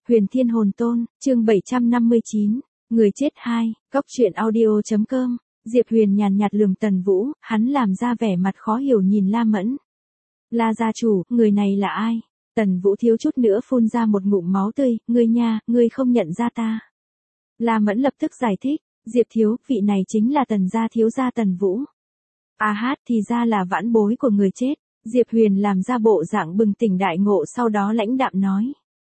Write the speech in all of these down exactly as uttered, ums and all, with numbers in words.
Huyền Thiên Hồn Tôn, chương bảy trăm năm mươi chín, người chết hai, cóc truyện audio.com, Diệp Huyền nhàn nhạt lườm Tần Vũ, hắn làm ra vẻ mặt khó hiểu nhìn La Mẫn. La gia chủ, người này là ai? Tần Vũ thiếu chút nữa phun ra một ngụm máu tươi, ngươi nha, ngươi không nhận ra ta. La Mẫn lập tức giải thích, Diệp thiếu, vị này chính là Tần gia thiếu gia Tần Vũ. À hát, thì ra là vãn bối của người chết. Diệp Huyền làm ra bộ dạng bừng tỉnh đại ngộ, sau đó lãnh đạm nói.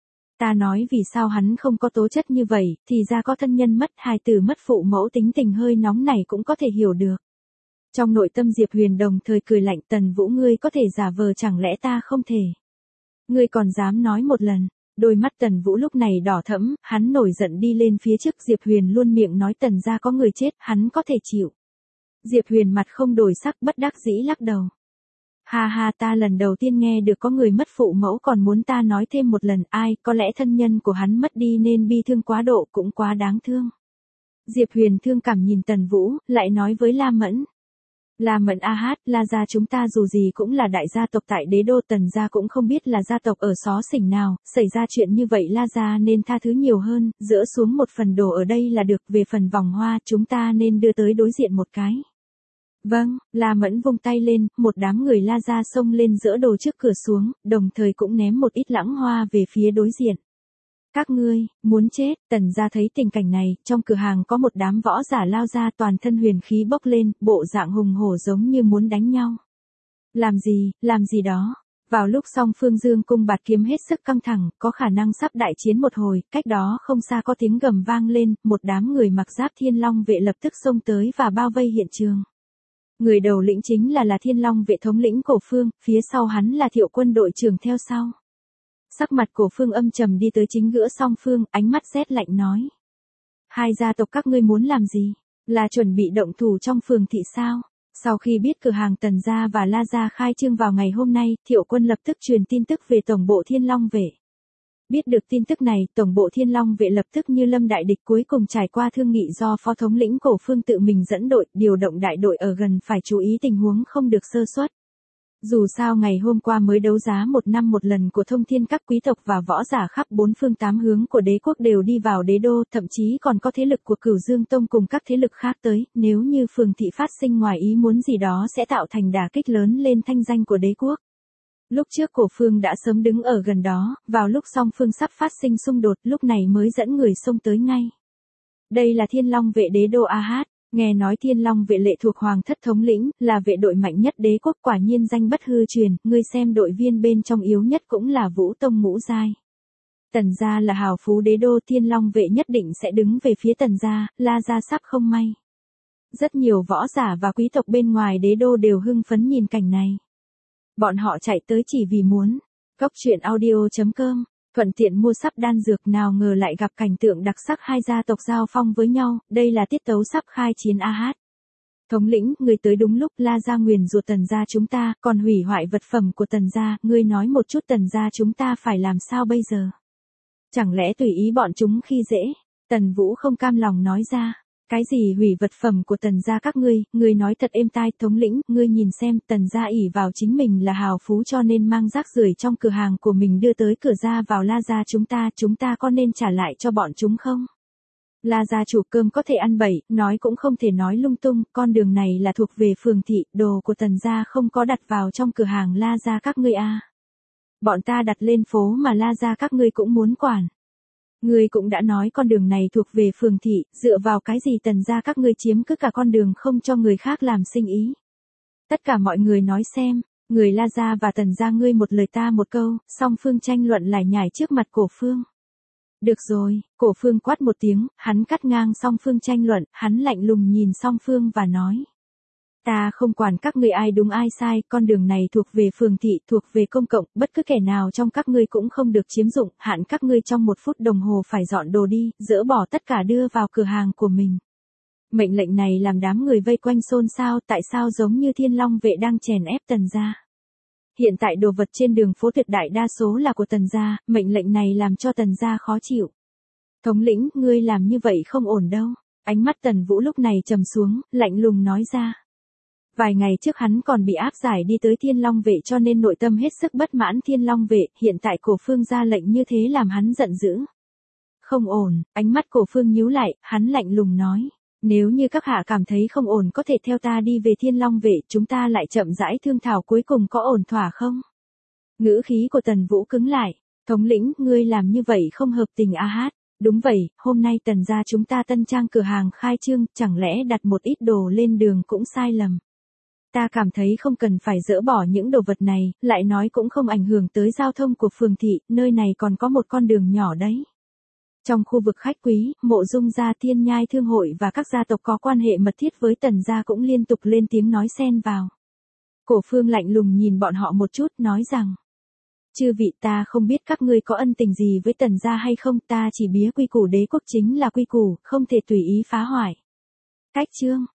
Ta nói vì sao hắn không có tố chất như vậy, thì ra có thân nhân mất hài tử mất phụ mẫu, tính tình hơi nóng này cũng có thể hiểu được. Trong nội tâm Diệp Huyền đồng thời cười lạnh, Tần Vũ ngươi có thể giả vờ, chẳng lẽ ta không thể? Ngươi còn dám nói một lần? Đôi mắt Tần Vũ lúc này đỏ thẫm, hắn nổi giận đi lên phía trước Diệp Huyền luôn miệng nói Tần gia có người chết, hắn có thể chịu. Diệp Huyền mặt không đổi sắc, bất đắc dĩ lắc đầu. Ha ha, ta lần đầu tiên nghe được có người mất phụ mẫu còn muốn ta nói thêm một lần, ai, có lẽ thân nhân của hắn mất đi nên bi thương quá độ, cũng quá đáng thương. Diệp Huyền thương cảm nhìn Tần Vũ, lại nói với La Mẫn. La Mẫn a hát, La gia chúng ta dù gì cũng là đại gia tộc tại đế đô, Tần gia cũng không biết là gia tộc ở xó xỉnh nào, xảy ra chuyện như vậy La gia nên tha thứ nhiều hơn, dỡ xuống một phần đồ ở đây là được, về phần vòng hoa chúng ta nên đưa tới đối diện một cái. Vâng, La Mẫn vung tay lên, một đám người La gia xông lên dỡ đồ trước cửa xuống, đồng thời cũng ném một ít lãng hoa về phía đối diện. Các ngươi, muốn chết, Tần gia thấy tình cảnh này, trong cửa hàng có một đám võ giả lao ra, toàn thân huyền khí bốc lên, bộ dạng hùng hổ giống như muốn đánh nhau. Làm gì, làm gì đó. Vào lúc song phương dương cung bạt kiếm hết sức căng thẳng, có khả năng sắp đại chiến một hồi, cách đó không xa có tiếng gầm vang lên, một đám người mặc giáp Thiên Long vệ lập tức xông tới và bao vây hiện trường. Người đầu lĩnh chính là là Thiên Long vệ thống lĩnh Cổ Phương, phía sau hắn là Thiệu quân đội trưởng theo sau. Sắc mặt Cổ Phương âm trầm đi tới chính giữa song phương, ánh mắt rét lạnh nói. Hai gia tộc các ngươi muốn làm gì? Là chuẩn bị động thủ trong phường thị sao? Sau khi biết cửa hàng Tần gia và La gia khai trương vào ngày hôm nay, Thiệu quân lập tức truyền tin tức về tổng bộ Thiên Long vệ. Biết được tin tức này, tổng bộ Thiên Long vệ lập tức như lâm đại địch, cuối cùng trải qua thương nghị do phó thống lĩnh Cổ Phương tự mình dẫn đội, điều động đại đội ở gần phải chú ý tình huống không được sơ suất. Dù sao ngày hôm qua mới đấu giá một năm một lần của thông thiên các quý tộc và võ giả khắp bốn phương tám hướng của đế quốc đều đi vào đế đô, thậm chí còn có thế lực của Cửu Dương Tông cùng các thế lực khác tới, nếu như phường thị phát sinh ngoài ý muốn gì đó sẽ tạo thành đả kích lớn lên thanh danh của đế quốc. Lúc trước Cổ Phương đã sớm đứng ở gần đó, vào lúc song phương sắp phát sinh xung đột, lúc này mới dẫn người xông tới ngay. Đây là Thiên Long vệ đế đô a hát, nghe nói Thiên Long vệ lệ thuộc Hoàng thất thống lĩnh, là vệ đội mạnh nhất đế quốc, quả nhiên danh bất hư truyền, ngươi xem đội viên bên trong yếu nhất cũng là Vũ Tông ngũ giai. Tần gia là hào phú đế đô, Thiên Long vệ nhất định sẽ đứng về phía Tần gia, La gia sắp không may. Rất nhiều võ giả và quý tộc bên ngoài đế đô đều hưng phấn nhìn cảnh này. Bọn họ chạy tới chỉ vì muốn. Cóc truyện audio.com, thuận tiện mua sắp đan dược, nào ngờ lại gặp cảnh tượng đặc sắc hai gia tộc giao phong với nhau, đây là tiết tấu sắp khai chiến a hát. Thống lĩnh, người tới đúng lúc, La gia nguyền rủa Tần gia chúng ta, còn hủy hoại vật phẩm của Tần gia, ngươi nói một chút Tần gia chúng ta phải làm sao bây giờ? Chẳng lẽ tùy ý bọn chúng khi dễ? Tần Vũ không cam lòng nói ra. Cái gì hủy vật phẩm của Tần gia các ngươi, ngươi nói thật êm tai, thống lĩnh, ngươi nhìn xem, Tần gia ỷ vào chính mình là hào phú cho nên mang rác rưởi trong cửa hàng của mình đưa tới cửa ra vào La gia chúng ta, chúng ta có nên trả lại cho bọn chúng không? La gia chủ cơm có thể ăn bậy, nói cũng không thể nói lung tung, con đường này là thuộc về phường thị, đồ của Tần gia không có đặt vào trong cửa hàng La gia các ngươi a. À. Bọn ta đặt lên phố mà La gia các ngươi cũng muốn quản. Ngươi cũng đã nói con đường này thuộc về phường thị, dựa vào cái gì Tần gia các ngươi chiếm cứ cả con đường không cho người khác làm sinh ý. Tất cả mọi người nói xem, người La gia và Tần gia ngươi một lời ta một câu, song phương tranh luận lải nhải trước mặt Cổ Phương. Được rồi, Cổ Phương quát một tiếng, hắn cắt ngang song phương tranh luận, hắn lạnh lùng nhìn song phương và nói. Ta không quản các ngươi ai đúng ai sai, con đường này thuộc về phường thị, thuộc về công cộng, bất cứ kẻ nào trong các ngươi cũng không được chiếm dụng, hạn các ngươi trong một phút đồng hồ phải dọn đồ đi, dỡ bỏ tất cả đưa vào cửa hàng của mình. Mệnh lệnh này làm đám người vây quanh xôn xao, tại sao giống như Thiên Long vệ đang chèn ép Tần gia. Hiện tại đồ vật trên đường phố tuyệt đại đa số là của Tần gia, mệnh lệnh này làm cho Tần gia khó chịu. Thống lĩnh, ngươi làm như vậy không ổn đâu. Ánh mắt Tần Vũ lúc này trầm xuống, lạnh lùng nói ra. Vài ngày trước hắn còn bị áp giải đi tới Thiên Long vệ cho nên nội tâm hết sức bất mãn Thiên Long vệ, hiện tại Cổ Phương ra lệnh như thế làm hắn giận dữ. Không ổn, ánh mắt Cổ Phương nhíu lại, hắn lạnh lùng nói. Nếu như các hạ cảm thấy không ổn có thể theo ta đi về Thiên Long Vệ, chúng ta lại chậm rãi thương thảo cuối cùng có ổn thỏa không? Ngữ khí của Tần Vũ cứng lại. Thống lĩnh, ngươi làm như vậy không hợp tình a hát. Đúng vậy, hôm nay Tần gia chúng ta tân trang cửa hàng khai trương, chẳng lẽ đặt một ít đồ lên đường cũng sai lầm. Ta cảm thấy không cần phải dỡ bỏ những đồ vật này, lại nói cũng không ảnh hưởng tới giao thông của phường thị, nơi này còn có một con đường nhỏ đấy. Trong khu vực khách quý, Mộ Dung gia, Thiên Nhai Thương hội và các gia tộc có quan hệ mật thiết với Tần gia cũng liên tục lên tiếng nói xen vào. Cổ Phương lạnh lùng nhìn bọn họ một chút, nói rằng: Chư vị, ta không biết các ngươi có ân tình gì với Tần gia hay không, ta chỉ bía quy củ đế quốc chính là quy củ, không thể tùy ý phá hoại. Cách chương